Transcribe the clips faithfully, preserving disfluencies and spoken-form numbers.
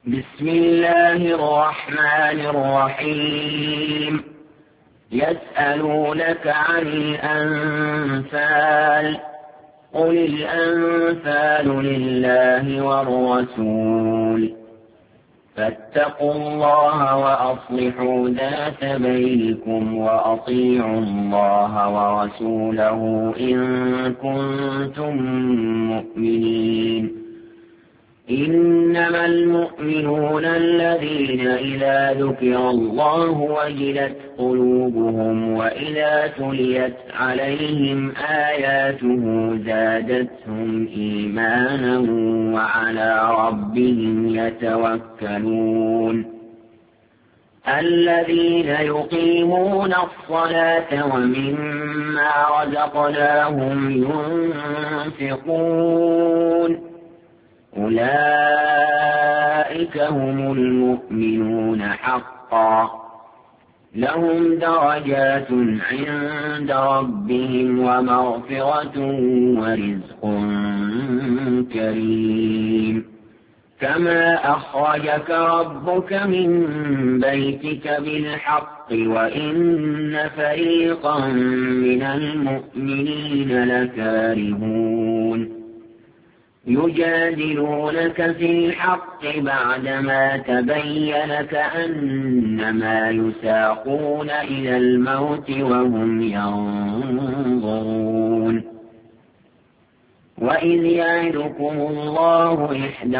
بسم الله الرحمن الرحيم. يسألونك عن الأنفال قل الأنفال لله والرسول فاتقوا الله وأصلحوا ذات بينكم وأطيعوا الله ورسوله إن كنتم مؤمنين. إنما المؤمنون الذين إذا ذكر الله وجلت قلوبهم وإذا تليت عليهم آياته زادتهم إيمانا وعلى ربهم يتوكلون. الذين يقيمون الصلاة ومما رزقناهم ينفقون أولئك هم المؤمنون حقا لهم درجات عند ربهم ومغفرة ورزق كريم. كما أخرجك ربك من بيتك بالحق وإن فريقا من المؤمنين لكارهون يجادلونك في الحق بعدما تبين كأنما يساقون إلى الموت وهم ينظرون. وإذ يعدكم الله إحدى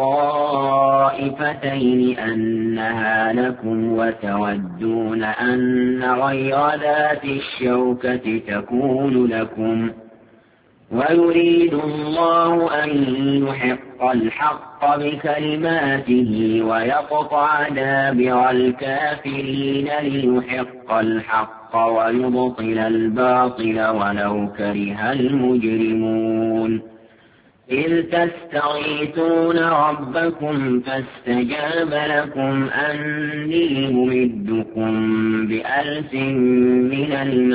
الطائفتين أنها لكم وتودون أن غير ذات الشوكة تكون لكم ويريد الله أن يحق الحق بكلماته ويقطع دابر الكافرين ليحق الحق ويبطل الباطل ولو كره المجرمون. إذ تستغيثون ربكم فاستجاب لكم أني ممدكم بألف من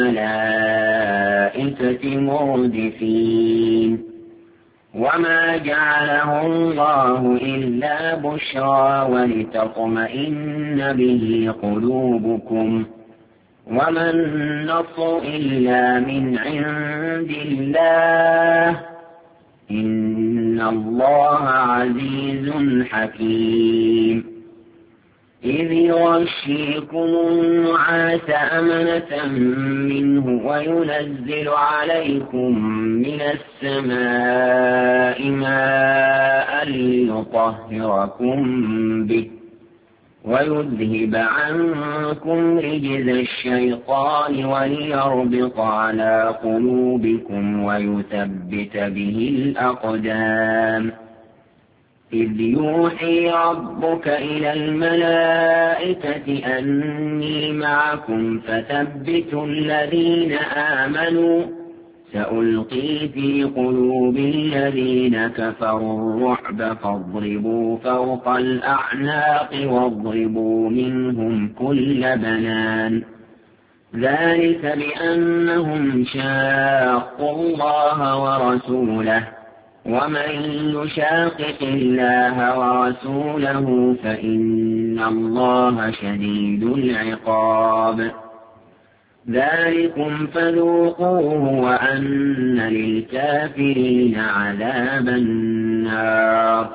الملائكة مردفين. وما جعله الله إلا بشرى ولتطمئن به قلوبكم وما النصر إلا من عند الله إن الله عزيز حكيم. إذ يغشيكم النعاس أمنة منه وينزل عليكم من السماء ماء ليطهركم به ويذهب عنكم رجز الشيطان وليربط على قلوبكم ويثبت به الأقدام. إذ يوحي ربك إلى الملائكة أني معكم فثبتوا الذين آمنوا سألقي في قلوب الذين كفروا الرعب فاضربوا فوق الأعناق واضربوا منهم كل بنان. ذلك بأنهم شاقوا الله ورسوله ومن يشاقق الله ورسوله فإن الله شديد العقاب. ذلكم فذوقوه وأن للكافرين عذاب النار.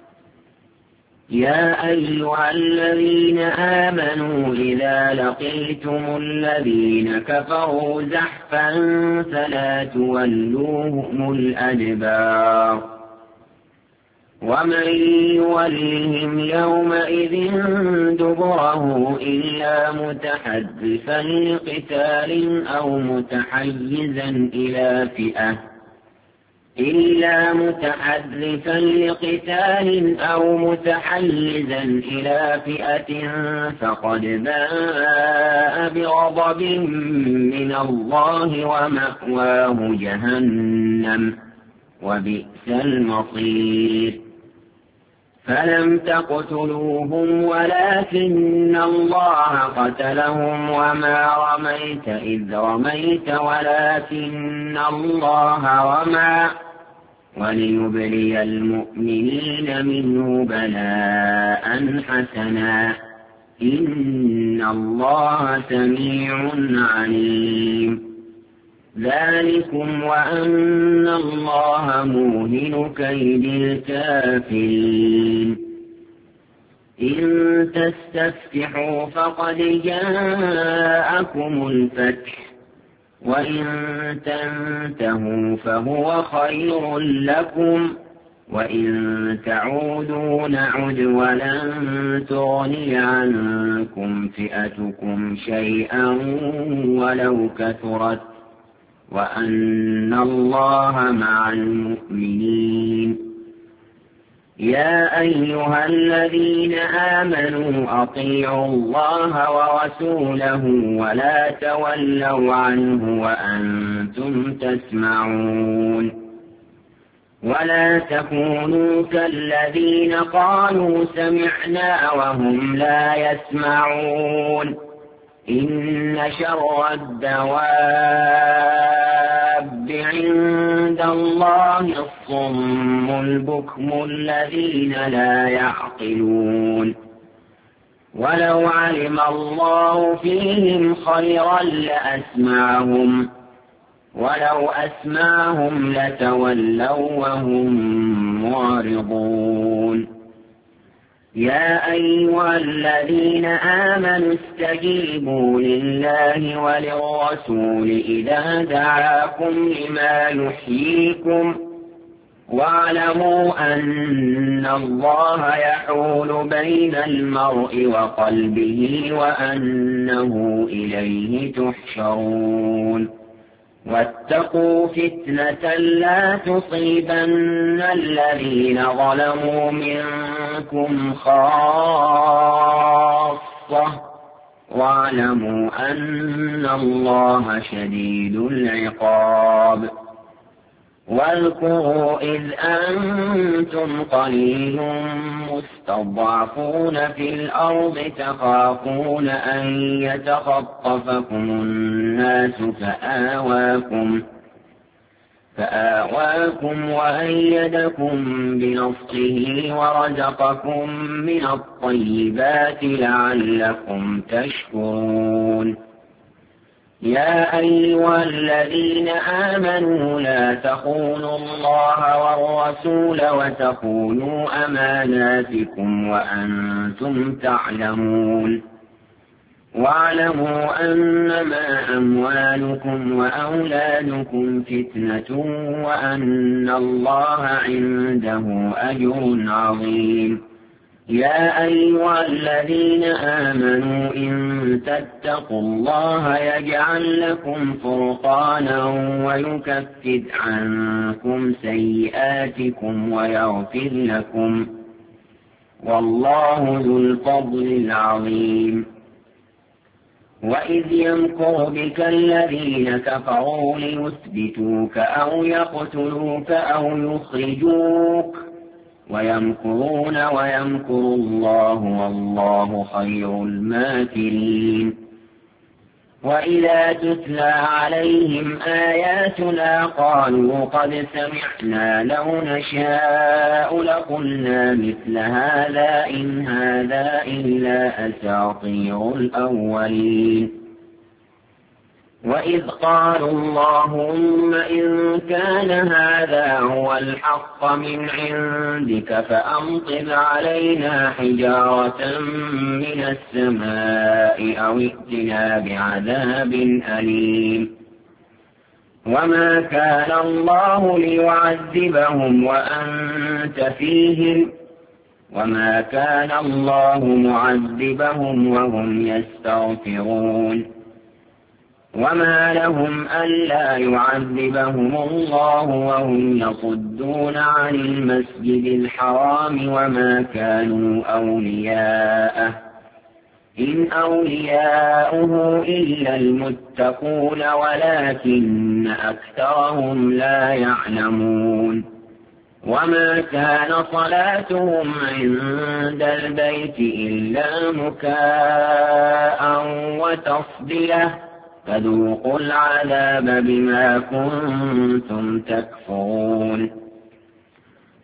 يا أيها الذين آمنوا إذا لقيتم الذين كفروا زحفا فلا تولوهم الأدبار ومن يولهم يومئذ دبره إلا متحرفا لقتال أو متحيزا إلى فئة إلا متحرفا لقتال أو متحيزا إلى فئة فقد باء بغضب من الله ومأواه جهنم وبئس المصير. فلم تقتلوهم ولكن الله قتلهم وما رميت إذ رميت ولكن الله رمى وليبلي المؤمنين منه بلاء حسنا إن الله سميع عليم ذلكم وأن الله موهن كيد الكافرين إن تستفتحوا فقد جاءكم الفتح وإن تنتهوا فهو خير لكم وإن تعودوا نعد ولن تغني عنكم فئتكم شيئا ولو كثرت وأن الله مع المؤمنين يا أيها الذين آمنوا أطيعوا الله ورسوله ولا تولوا عنه وأنتم تسمعون ولا تكونوا كالذين قالوا سمعنا وهم لا يسمعون إن شر الدواب عند الله الصم البكم الذين لا يعقلون ولو علم الله فيهم خيرا لأسمعهم ولو أسمعهم لتولوا وهم معرضون يا أيها الذين آمنوا استجيبوا لله وللرسول إذا دعاكم لما يحييكم واعلموا أن الله يحول بين المرء وقلبه وأنه إليه تحشرون واتقوا فتنة لا تصيبن الذين ظلموا منكم خاصة واعلموا أن الله شديد العقاب واذكروا إذ أنتم قليل مستضعفون في الأرض تخافون أن يتخطفكم الناس فآواكم فآواكم وأيدكم بنصره ورزقكم من الطيبات لعلكم تشكرون يا أيها الذين آمنوا لا تخونوا الله والرسول وتخونوا أماناتكم وأنتم تعلمون واعلموا أنما أموالكم وأولادكم فتنة وأن الله عنده أجر عظيم يا أيها الذين آمنوا إن تتقوا الله يجعل لكم فرقانا ويكفر عنكم سيئاتكم ويغفر لكم والله ذو الفضل العظيم وإذ يمكر بك الذين كفروا ليثبتوك أو يقتلوك أو يخرجوك ويمكرون ويمكر الله والله خير الماكرين وإذا تتلى عليهم آياتنا قالوا قد سمعنا لو نشاء لقلنا مثل هذا إن هذا إلا أساطير الأولين وإذ قالوا اللهم إن كان هذا هو الحق من عندك فأمطر علينا حجارة من السماء أو ائتنا بعذاب أليم وما كان الله ليعذبهم وأنت فيهم وما كان الله معذبهم وهم يستغفرون وما لهم ألا يعذبهم الله وهم يصدون عن المسجد الحرام وما كانوا أولياءه إن أولياؤه إلا المتقون ولكن أكثرهم لا يعلمون وما كان صلاتهم عند البيت إلا مكاء وتصدية فذوقوا العذاب بما كنتم تكفرون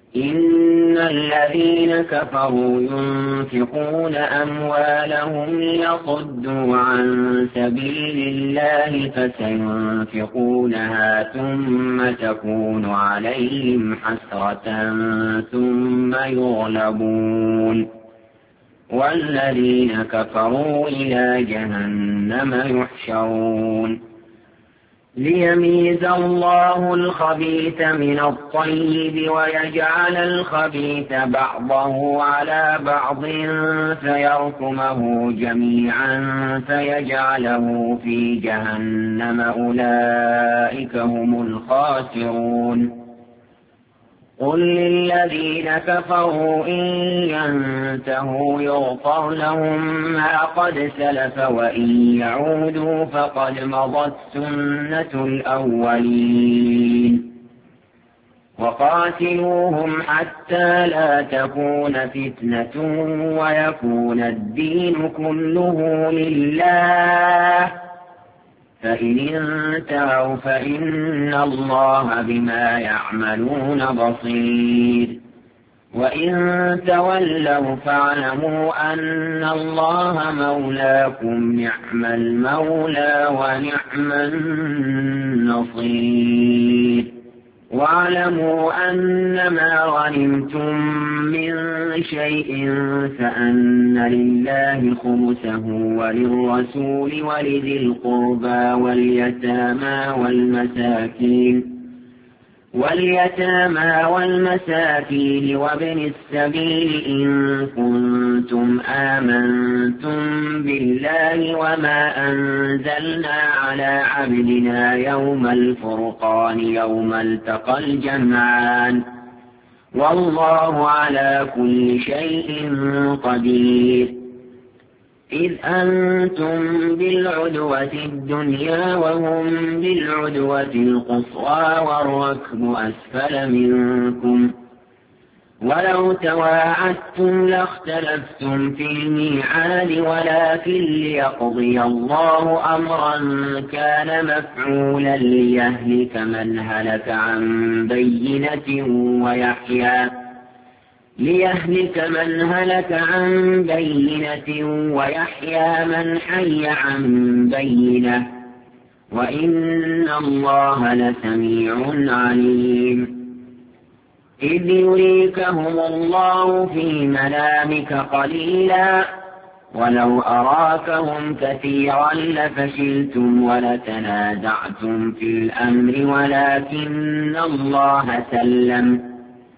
إن الذين كفروا ينفقون أموالهم ليصدوا عن سبيل الله فسينفقونها ثم تكون عليهم حسرة ثم يغلبون والذين كفروا إلى جهنم يحشرون ليميز الله الخبيث من الطيب ويجعل الخبيث بعضه على بعض فيركمه جميعا فيجعله في جهنم أولئك هم الخاسرون قل للذين كفروا إن ينتهوا يغفر لهم ما قد سلف وإن يعودوا فقد مضت سنة الأولين وقاتلوهم حتى لا تكون فتنة ويكون الدين كله لله فإن انتهوا فإن الله بما يعملون بصير وإن تولوا فاعلموا أن الله مولاكم نعم المولى ونعم النصير واعلموا أنما غنمتم من شيء فأن لله خمسه وللرسول ولذي القربى واليتامى والمساكين واليتامى والمساكين وابن السبيل إن كنتم آمنتم بالله وما أنزلنا على عبدنا يوم الفرقان يوم التقى الجمعان والله على كل شيء قدير إذ أنتم بالعدوة الدنيا وهم بالعدوة القصوى والركب أسفل منكم ولو تواعدتم لاختلفتم في الميعاد ولكن ليقضي الله أمرا كان مفعولا ليهلك من هلك عن بينة ويحيى ليهلك من هلك عن بينة ويحيى من حي عن بينة وإن الله لسميع عليم إذ يريكهم الله في منامك قليلا ولو أراكهم كثيرا لفشلتم ولتنازعتم في الأمر ولكن الله سلم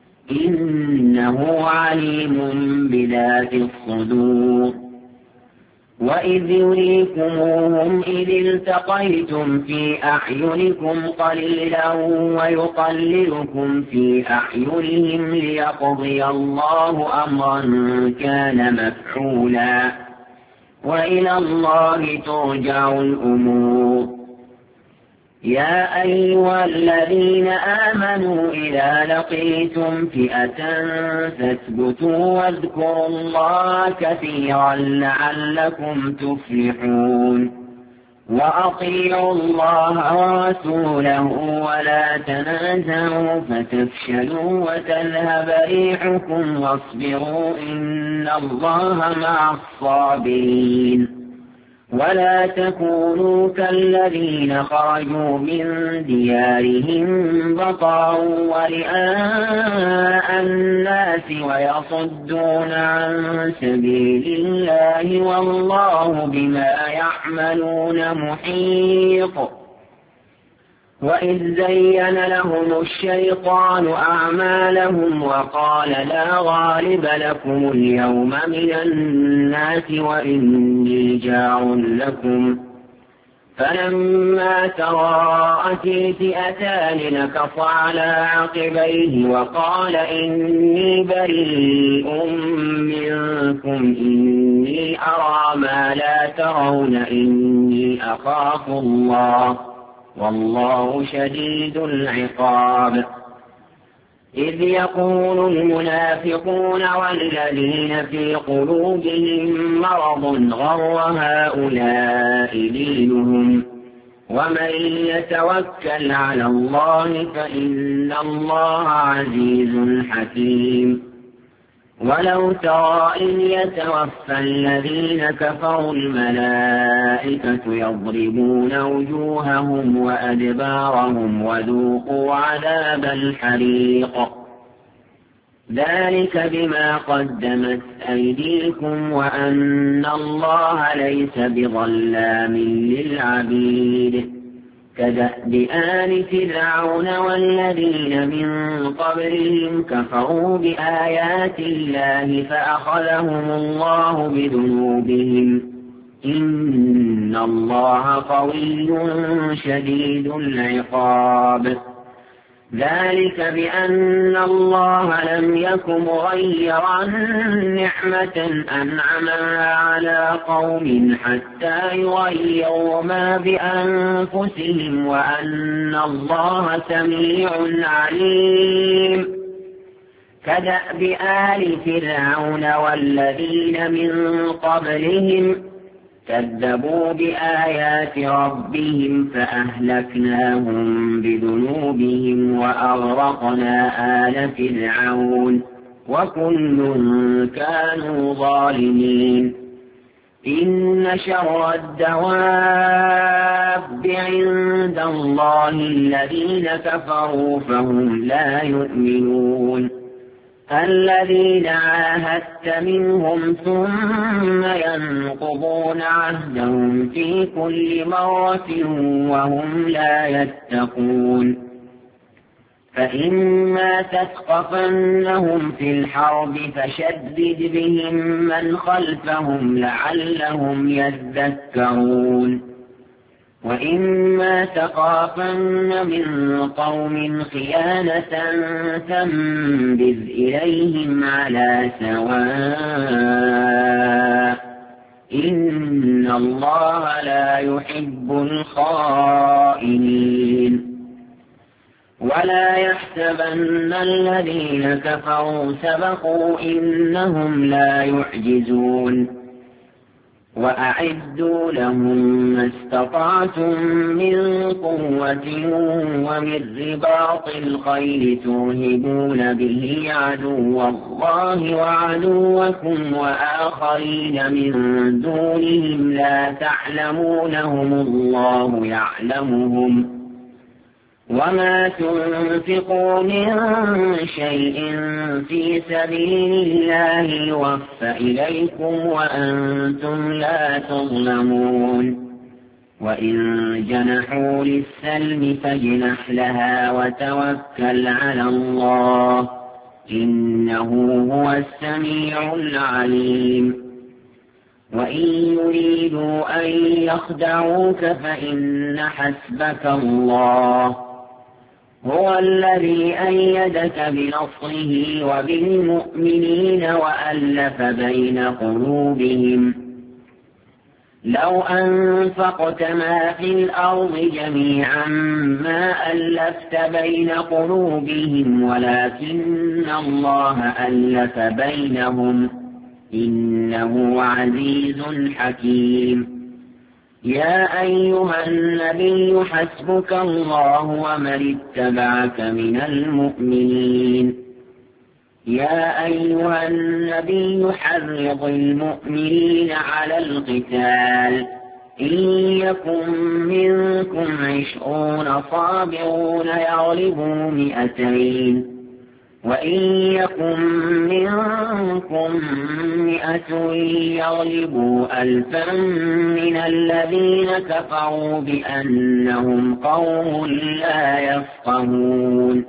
إنه عليم بذات الصدور وإذ يريكموهم إذ التقيتم في أعينكم قليلا ويقللكم في أعينهم ليقضي الله أمرا كان مفعولا وإلى الله ترجع الأمور يا أيها الذين آمنوا إذا لقيتم فئة فاثبتوا واذكروا الله كثيرا لعلكم تفلحون وأطيعوا الله ورسوله ولا تنازعوا فتفشلوا وتذهب ريحكم واصبروا إن الله مع الصابرين ولا تكونوا كالذين خرجوا من ديارهم بطرا ورئاء الناس ويصدون عن سبيل الله والله بما يعملون محيط وإذ زين لهم الشيطان أعمالهم وقال لا غالب لكم اليوم من الناس وإني جار لكم فلما تراءت الفئتان نكص على عقبيه وقال إني بريء منكم إني أرى ما لا ترون إني أخاف الله والله شديد العقاب إذ يقول المنافقون والذين في قلوبهم مرض غر هؤلاء دينهم ومن يتوكل على الله فإن الله عزيز حكيم ولو ترى إذ يتوفى الذين كفروا الملائكة يضربون وجوههم وأدبارهم وذوقوا عذاب الحريق ذلك بما قدمت أيديكم وأن الله ليس بظلام للعبيد كدأب آل فرعون والذين من قبلهم كفروا بآيات الله فأخذهم الله بذنوبهم إن الله قوي شديد العقاب ذلك بأن الله لم يك مغيرا نعمة أنعمها على قوم حتى يغيروا ما بأنفسهم وأن الله سميع عليم كدأب آل فرعون والذين من قبلهم كذبوا بآيات ربهم فأهلكناهم بذنوبهم وأغرقنا آل فرعون وكل كانوا ظالمين إن شر الدواب عند الله الذين كفروا فهم لا يؤمنون الذين عاهدت منهم ثم ينقضون عهدهم في كل مرة وهم لا يتقون فإما تثقفنهم في الحرب فشدد بهم من خلفهم لعلهم يذكرون وإما تخافن من قوم خيانة فانبذ إليهم على سواء إن الله لا يحب الخائنين ولا يحسبن الذين كفروا سبقوا إنهم لا يعجزون وأعدوا لهم ما استطعتم من قوة ومن رباط الخيل ترهبون به عدو الله وعدوكم وآخرين من دونهم لا تعلمونهم الله يعلمهم وما تنفقوا من شيء في سبيل الله يوفى إليكم وأنتم لا تظلمون وإن جنحوا للسلم فاجنح لها وتوكل على الله إنه هو السميع العليم وإن يريدوا أن يخدعوك فإن حسبك الله هو الذي أيدك بنصره وبالمؤمنين وألف بين قلوبهم لو أنفقت ما في الأرض جميعا ما ألفت بين قلوبهم ولكن الله ألف بينهم إنه عزيز حكيم يا أيها النبي حسبك الله ومن اتبعك من المؤمنين يا أيها النبي حرض المؤمنين على القتال إن يكن منكم عشرون صابرون يغلبوا مئتين وإن يكن منكم مئة يغلبوا ألفا من الذين كفروا بأنهم قوم لا يفقهون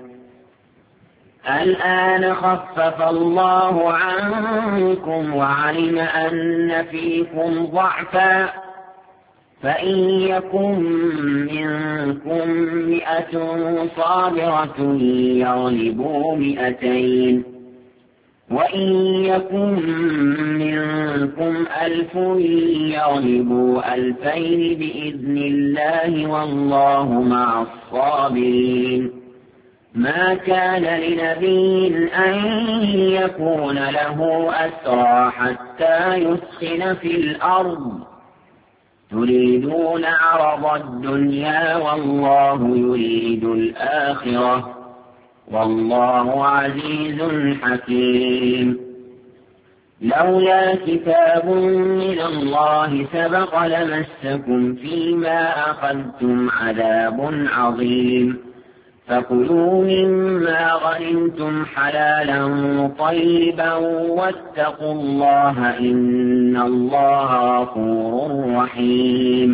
الآن خفف الله عنكم وعلم أن فيكم ضعفا فإن يكن منكم مئة صابرة يغلبوا مئتين وإن يكن منكم ألف يغلبوا ألفين بإذن الله والله مع الصابرين ما كان لنبي أن يكون له أسرى حتى يسخن في الأرض تريدون عرض الدنيا والله يريد الآخرة والله عزيز حكيم. لولا كتاب من الله سبق لمسكم فيما أخذتم عذاب عظيم. فكلوا مما غنمتم حلالا طيبا واتقوا الله إن الله غفور رحيم.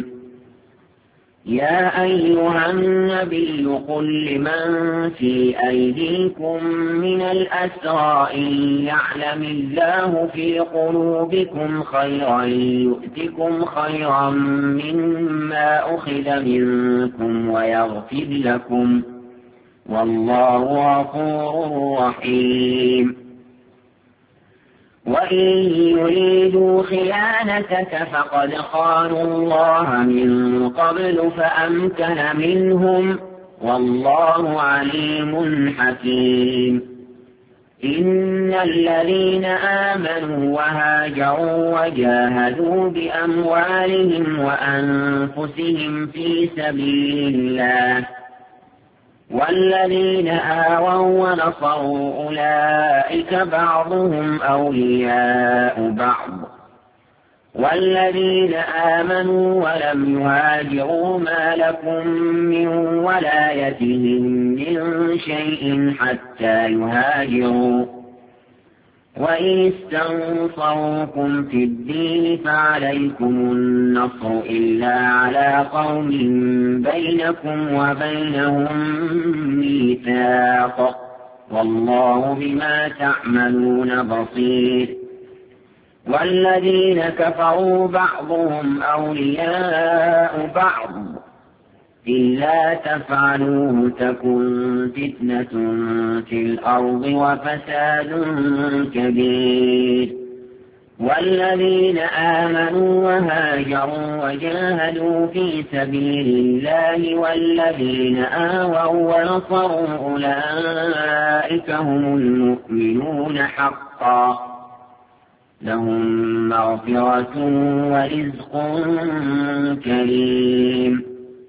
يا أيها النبي قل لمن في أيديكم من الأسرى إن يعلم الله في قلوبكم خيرا يؤتكم خيرا مما أخذ منكم ويغفر لكم والله غفور رحيم. وإن يريدوا خيانتك فقد خانوا الله من قبل فأمكن منهم والله عليم حكيم. إن الذين آمنوا وهاجروا وجاهدوا بأموالهم وأنفسهم في سبيل الله والذين آووا ونصروا أولئك بعضهم أولياء بعض والذين آمنوا ولم يهاجروا ما لكم من ولايتهم من شيء حتى يهاجروا وإن استنصروكم في الدين فعليكم النصر إلا على قوم بينكم وبينهم ميثاق والله بما تعملون بصير. والذين كفروا بعضهم أولياء بعض إلا تفعلوه تكن فتنة في الأرض وفساد كبير. والذين آمنوا وهاجروا وجاهدوا في سبيل الله والذين آووا ونصروا أولئك هم المؤمنون حقا لهم مغفرة ورزق كريم.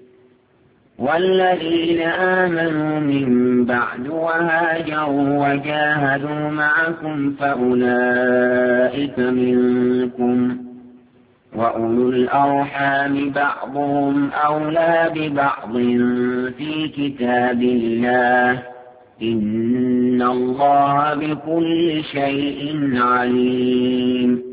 والذين آمنوا من بعد وهاجروا وجاهدوا معكم فأولئك منكم وأولو الأرحام بعضهم أولى ببعض في كتاب الله إن الله بكل شيء عليم.